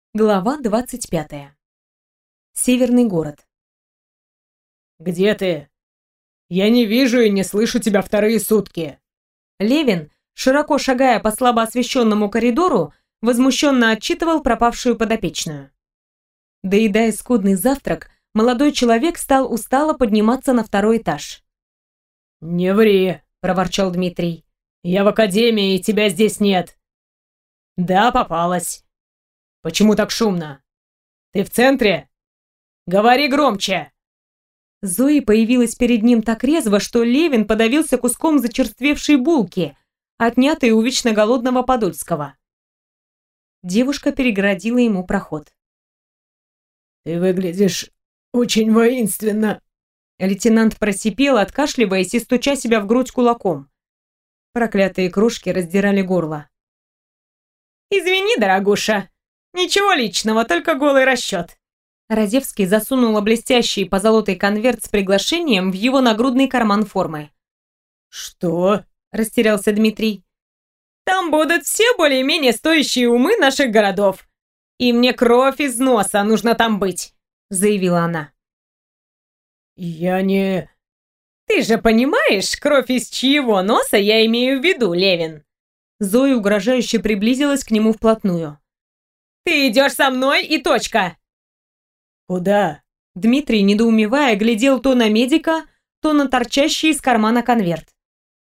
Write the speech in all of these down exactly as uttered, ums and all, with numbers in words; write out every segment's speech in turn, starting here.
Глава двадцать пятая. Северный город. «Где ты? Я не вижу и не слышу тебя вторые сутки!» Левин, широко шагая по слабо освещенному коридору, возмущенно отчитывал пропавшую подопечную. Доедая скудный завтрак, молодой человек стал устало подниматься на второй этаж. «Не ври!» – проворчал Дмитрий. «Я в академии, и тебя здесь нет!» «Да, попалась!» «Почему так шумно? Ты в центре? Говори громче!» Зои появилась перед ним так резво, что Левин подавился куском зачерствевшей булки, отнятой у вечно голодного Подольского. Девушка перегородила ему проход. «Ты выглядишь очень воинственно!» Лейтенант просипел, откашливаясь и стуча себя в грудь кулаком. Проклятые крошки раздирали горло. «Извини, дорогуша, ничего личного, только голый расчет». Радевский засунула блестящий позолотый конверт с приглашением в его нагрудный карман формы. «Что?» – растерялся Дмитрий. «Там будут все более-менее стоящие умы наших городов. И мне кровь из носа нужно там быть», – заявила она. «Я не...» «Ты же понимаешь, кровь из чьего носа я имею в виду, Левин?» Зоя угрожающе приблизилась к нему вплотную. «Ты идешь со мной и точка!» «Куда?» Дмитрий, недоумевая, глядел то на медика, то на торчащий из кармана конверт.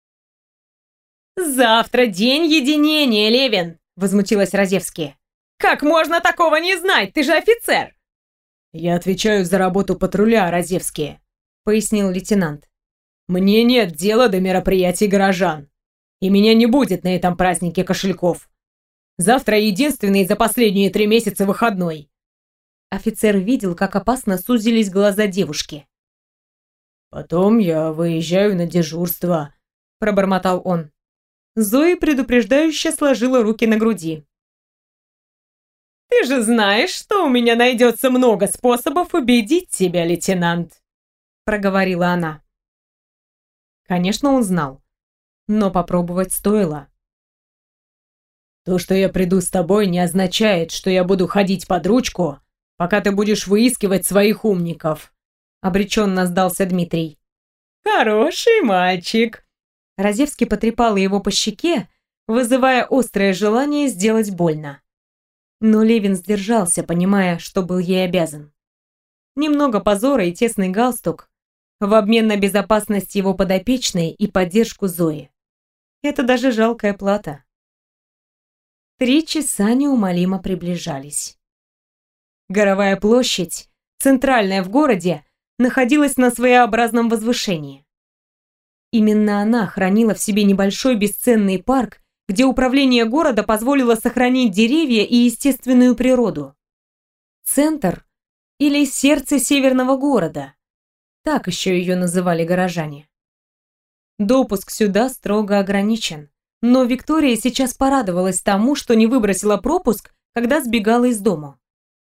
«Завтра день единения, Левин!» — возмутилась Разевский. «Как можно такого не знать? Ты же офицер!» «Я отвечаю за работу патруля, Разевский», — пояснил лейтенант. «Мне нет дела до мероприятий горожан, и меня не будет на этом празднике кошельков. Завтра единственный за последние три месяца выходной». Офицер видел, как опасно сузились глаза девушки. «Потом я выезжаю на дежурство», — пробормотал он. Зоя предупреждающе сложила руки на груди. «Ты же знаешь, что у меня найдется много способов убедить тебя, лейтенант», — проговорила она. Конечно, он знал, но попробовать стоило. «То, что я приду с тобой, не означает, что я буду ходить под ручку, пока ты будешь выискивать своих умников», — обреченно сдался Дмитрий. «Хороший мальчик», — Разевский потрепала его по щеке, вызывая острое желание сделать больно. Но Левин сдержался, понимая, что был ей обязан. Немного позора и тесный галстук в обмен на безопасность его подопечной и поддержку Зои. Это даже жалкая плата. Три часа неумолимо приближались. Горовая площадь, центральная в городе, находилась на своеобразном возвышении. Именно она хранила в себе небольшой бесценный парк, где управление города позволило сохранить деревья и естественную природу. Центр или сердце северного города. Так еще ее называли горожане. Допуск сюда строго ограничен, но Виктория сейчас порадовалась тому, что не выбросила пропуск, когда сбегала из дома.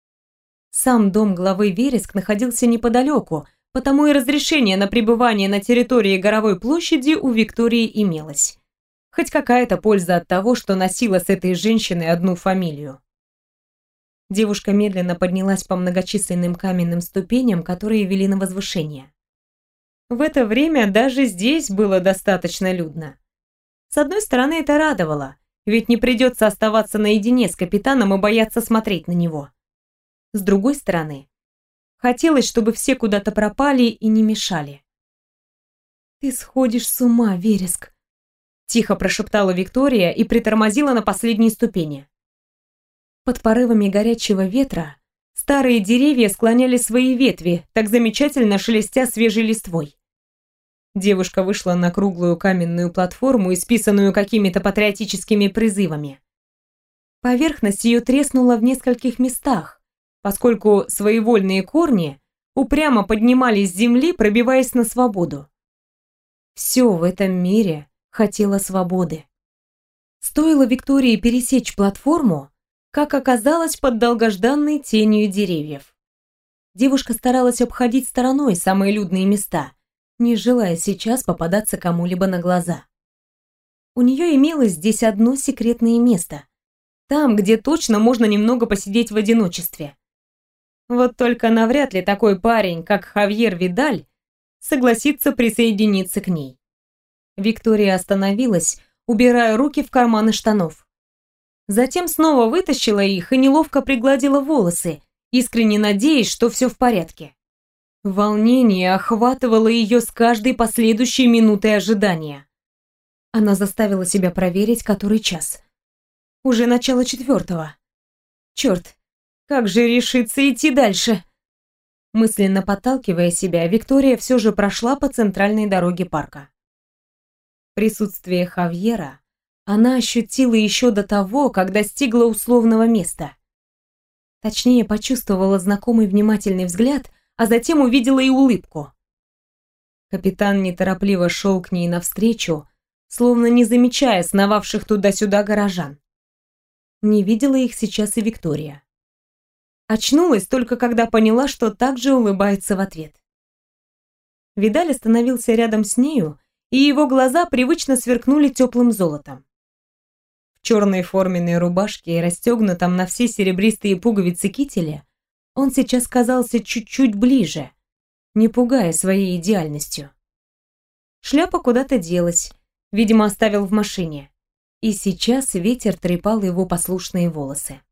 Сам дом главы Вереск находился неподалеку, потому и разрешение на пребывание на территории Горовой площади у Виктории имелось. Хоть какая-то польза от того, что носила с этой женщиной одну фамилию. Девушка медленно поднялась по многочисленным каменным ступеням, которые вели на возвышение. В это время даже здесь было достаточно людно. С одной стороны, это радовало, ведь не придется оставаться наедине с капитаном и бояться смотреть на него. С другой стороны, хотелось, чтобы все куда-то пропали и не мешали. «Ты сходишь с ума, Вереск», — тихо прошептала Виктория и притормозила на последней ступени. Под порывами горячего ветра старые деревья склоняли свои ветви, так замечательно шелестя свежей листвой. Девушка вышла на круглую каменную платформу, исписанную какими-то патриотическими призывами. Поверхность ее треснула в нескольких местах, поскольку своевольные корни упрямо поднимались с земли, пробиваясь на свободу. Все в этом мире хотело свободы. Стоило Виктории пересечь платформу, как оказалось под долгожданной тенью деревьев. Девушка старалась обходить стороной самые людные места, не желая сейчас попадаться кому-либо на глаза. У нее имелось здесь одно секретное место, Там, где точно можно немного посидеть в одиночестве. Вот только навряд ли такой парень, как Хавьер Видаль, согласится присоединиться к ней. Виктория остановилась, убирая руки в карманы штанов. Затем снова вытащила их и неловко пригладила волосы, искренне надеясь, что все в порядке. Волнение охватывало ее с каждой последующей минутой ожидания. Она заставила себя проверить, который час. Уже начало четвертого. Черт, как же решиться идти дальше? Мысленно подталкивая себя, Виктория все же прошла по центральной дороге парка. Присутствие Хавьера она ощутила еще до того, как достигла условного места. Точнее, почувствовала знакомый внимательный взгляд, а затем увидела и улыбку. Капитан неторопливо шел к ней навстречу, словно не замечая сновавших туда-сюда горожан. Не видела их сейчас и Виктория. Очнулась только когда поняла, что также улыбается в ответ. Видаль остановился рядом с нею, и его глаза привычно сверкнули теплым золотом. В черной форменной рубашке и расстегнутом на все серебристые пуговицы кителе он сейчас казался чуть-чуть ближе, не пугая своей идеальностью. Шляпа куда-то делась, видимо, оставил в машине, и сейчас ветер трепал его послушные волосы.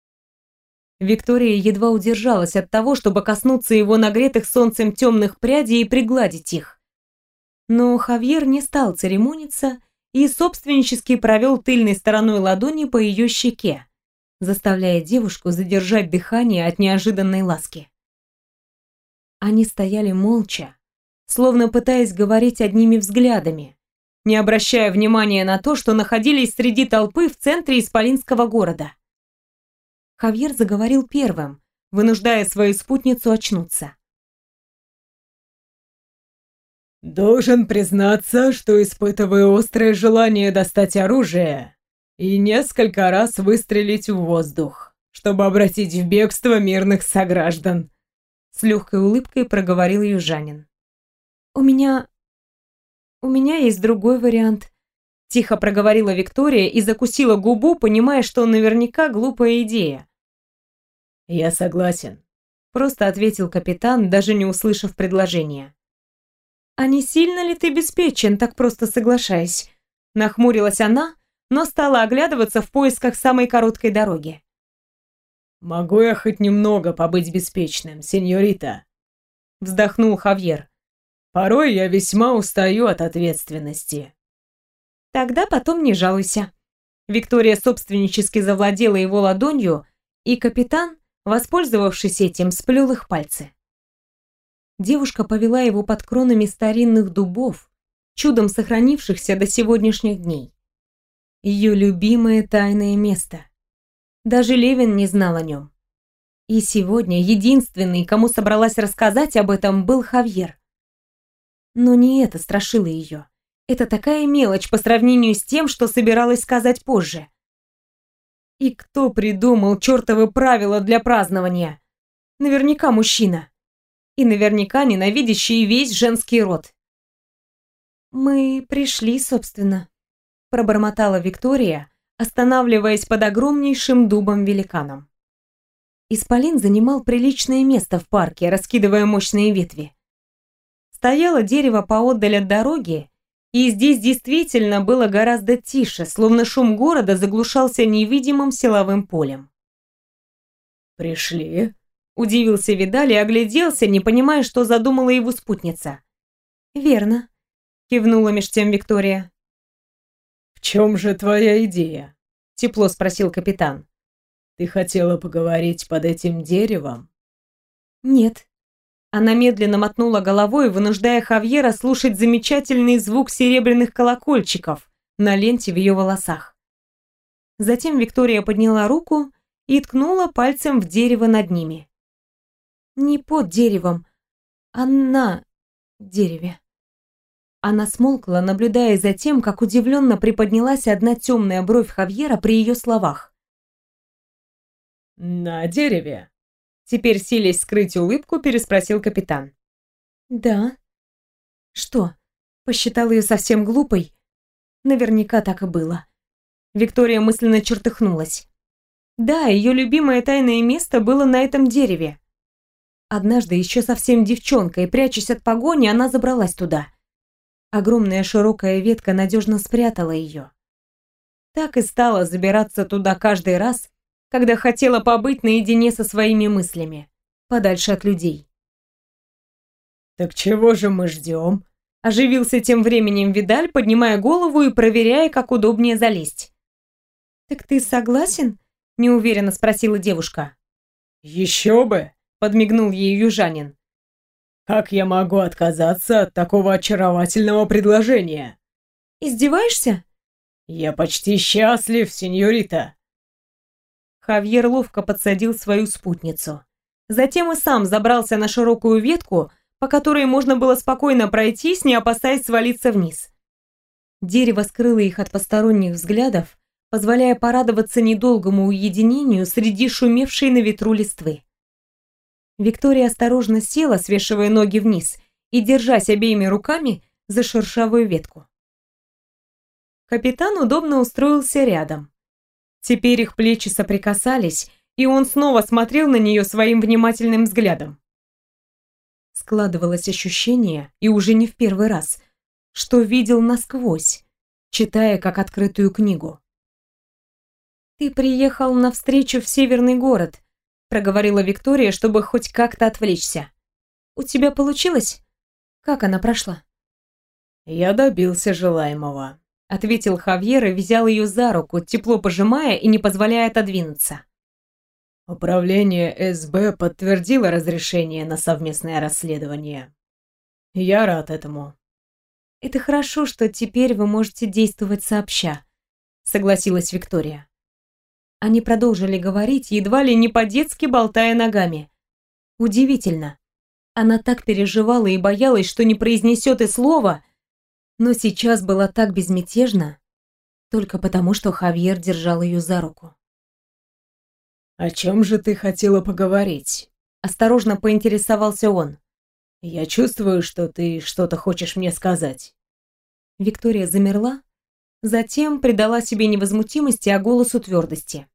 Виктория едва удержалась от того, чтобы коснуться его нагретых солнцем темных прядей и пригладить их. Но Хавьер не стал церемониться и собственнически провел тыльной стороной ладони по ее щеке, заставляя девушку задержать дыхание от неожиданной ласки. Они стояли молча, словно пытаясь говорить одними взглядами, не обращая внимания на то, что находились среди толпы в центре исполинского города. Хавьер заговорил первым, вынуждая свою спутницу очнуться. «Должен признаться, что испытываю острое желание достать оружие и несколько раз выстрелить в воздух, чтобы обратить в бегство мирных сограждан», с легкой улыбкой проговорил южанин. «У меня... у меня есть другой вариант», тихо проговорила Виктория и закусила губу, понимая, что наверняка глупая идея. «Я согласен», просто ответил капитан, даже не услышав предложения. «А не сильно ли ты беспечен, так просто соглашаясь?» Нахмурилась она, но стала оглядываться в поисках самой короткой дороги. «Могу я хоть немного побыть беспечным, сеньорита?» Вздохнул Хавьер. «Порой я весьма устаю от ответственности». «Тогда потом не жалуйся». Виктория собственнически завладела его ладонью, и капитан, воспользовавшись этим, сплел их пальцы. Девушка повела его под кронами старинных дубов, чудом сохранившихся до сегодняшних дней. Ее любимое тайное место. Даже Левин не знал о нем. И сегодня единственный, кому собралась рассказать об этом, был Хавьер. Но не это страшило ее. Это такая мелочь по сравнению с тем, что собиралась сказать позже. И кто придумал чертовы правила для празднования? Наверняка мужчина. И наверняка ненавидящий весь женский род. «Мы пришли, собственно», — пробормотала Виктория, останавливаясь под огромнейшим дубом-великаном. Исполин занимал приличное место в парке, раскидывая мощные ветви. Стояло дерево поотдаль от дороги, и здесь действительно было гораздо тише, словно шум города заглушался невидимым силовым полем. «Пришли?» — удивился Видаль и огляделся, не понимая, что задумала его спутница. «Верно», — кивнула меж тем Виктория. «В чем же твоя идея?» — тепло спросил капитан. «Ты хотела поговорить под этим деревом?» «Нет». Она медленно мотнула головой, вынуждая Хавьера слушать замечательный звук серебряных колокольчиков на ленте в ее волосах. Затем Виктория подняла руку и ткнула пальцем в дерево над ними. «Не под деревом, а на дереве». Она смолкла, наблюдая за тем, как удивленно приподнялась одна темная бровь Хавьера при ее словах. «На дереве?» Теперь, силясь скрыть улыбку, переспросил капитан. «Да». «Что, посчитал ее совсем глупой?» Наверняка так и было. Виктория мысленно чертыхнулась. Да, ее любимое тайное место было на этом дереве. Однажды, еще совсем девчонкой, прячась от погони, она забралась туда. Огромная широкая ветка надежно спрятала ее. Так и стала забираться туда каждый раз, когда хотела побыть наедине со своими мыслями, подальше от людей. «Так чего же мы ждем?» Оживился тем временем Видаль, поднимая голову и проверяя, как удобнее залезть. «Так ты согласен?» – неуверенно спросила девушка. «Еще бы!» – подмигнул ей южанин. «Как я могу отказаться от такого очаровательного предложения?» «Издеваешься?» «Я почти счастлив, сеньорита!» Хавьер ловко подсадил свою спутницу. Затем и сам забрался на широкую ветку, по которой можно было спокойно пройтись, не опасаясь свалиться вниз. Дерево скрыло их от посторонних взглядов, позволяя порадоваться недолгому уединению среди шумевшей на ветру листвы. Виктория осторожно села, свешивая ноги вниз и держась обеими руками за шершавую ветку. Капитан удобно устроился рядом. Теперь их плечи соприкасались, и он снова смотрел на нее своим внимательным взглядом. Складывалось ощущение, и уже не в первый раз, что видел насквозь, читая как открытую книгу. «Ты приехал навстречу в северный город», — проговорила Виктория, чтобы хоть как-то отвлечься. «У тебя получилось? Как она прошла?» «Я добился желаемого», — ответил Хавьер и взял ее за руку, тепло пожимая и не позволяя отодвинуться. «Управление эс бэ подтвердило разрешение на совместное расследование. Я рад этому». «Это хорошо, что теперь вы можете действовать сообща», — согласилась Виктория. Они продолжили говорить, едва ли не по-детски болтая ногами. Удивительно. Она так переживала и боялась, что не произнесет и слова, но сейчас была так безмятежна, только потому, что Хавьер держал ее за руку. «О чем же ты хотела поговорить?» Осторожно поинтересовался он. «Я чувствую, что ты что-то хочешь мне сказать». Виктория замерла, затем придала себе невозмутимости, а голосу твердости.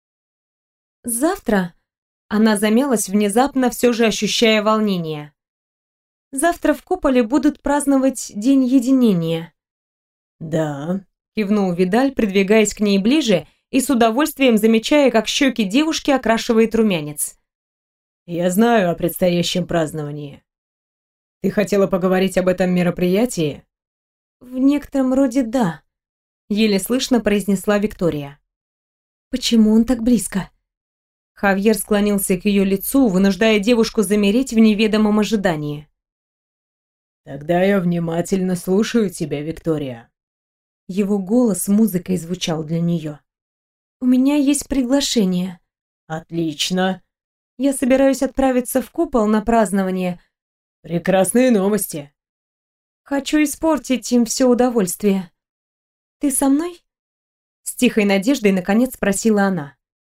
«Завтра...» Она замялась, внезапно все же ощущая волнение. «Завтра в куполе будут праздновать День единения». «Да», — кивнул Видаль, придвигаясь к ней ближе и с удовольствием замечая, как щеки девушки окрашивает румянец. «Я знаю о предстоящем праздновании. Ты хотела поговорить об этом мероприятии?» «В некотором роде да», — еле слышно произнесла Виктория. «Почему он так близко?» Хавьер склонился к ее лицу, вынуждая девушку замереть в неведомом ожидании. «Тогда я внимательно слушаю тебя, Виктория». Его голос музыкой звучал для нее. «У меня есть приглашение». «Отлично». «Я собираюсь отправиться в купол на празднование». «Прекрасные новости». «Хочу испортить им все удовольствие». «Ты со мной?» С тихой надеждой наконец спросила она.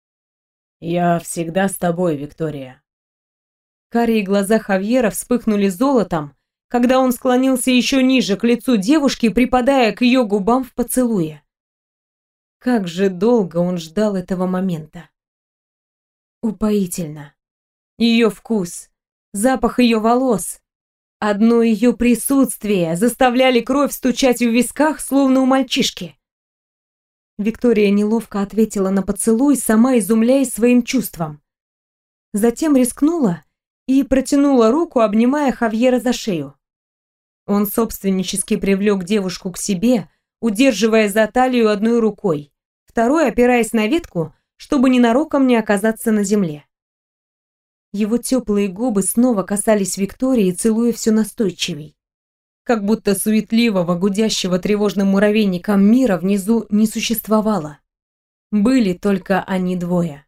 «Я всегда с тобой, Виктория». Карие глаза Хавьера вспыхнули золотом, когда он склонился еще ниже к лицу девушки, припадая к ее губам в поцелуе. Как же долго он ждал этого момента. Упоительно. Ее вкус, запах ее волос, одно ее присутствие заставляли кровь стучать в висках, словно у мальчишки. Виктория неловко ответила на поцелуй, сама изумляясь своим чувствам. Затем рискнула и протянула руку, обнимая Хавьера за шею. Он собственнически привлек девушку к себе, удерживая за талию одной рукой, второй опираясь на ветку, чтобы ненароком не оказаться на земле. Его теплые губы снова касались Виктории, целуя все настойчивей. Как будто суетливого, гудящего тревожным муравейником мира внизу не существовало. Были только они двое.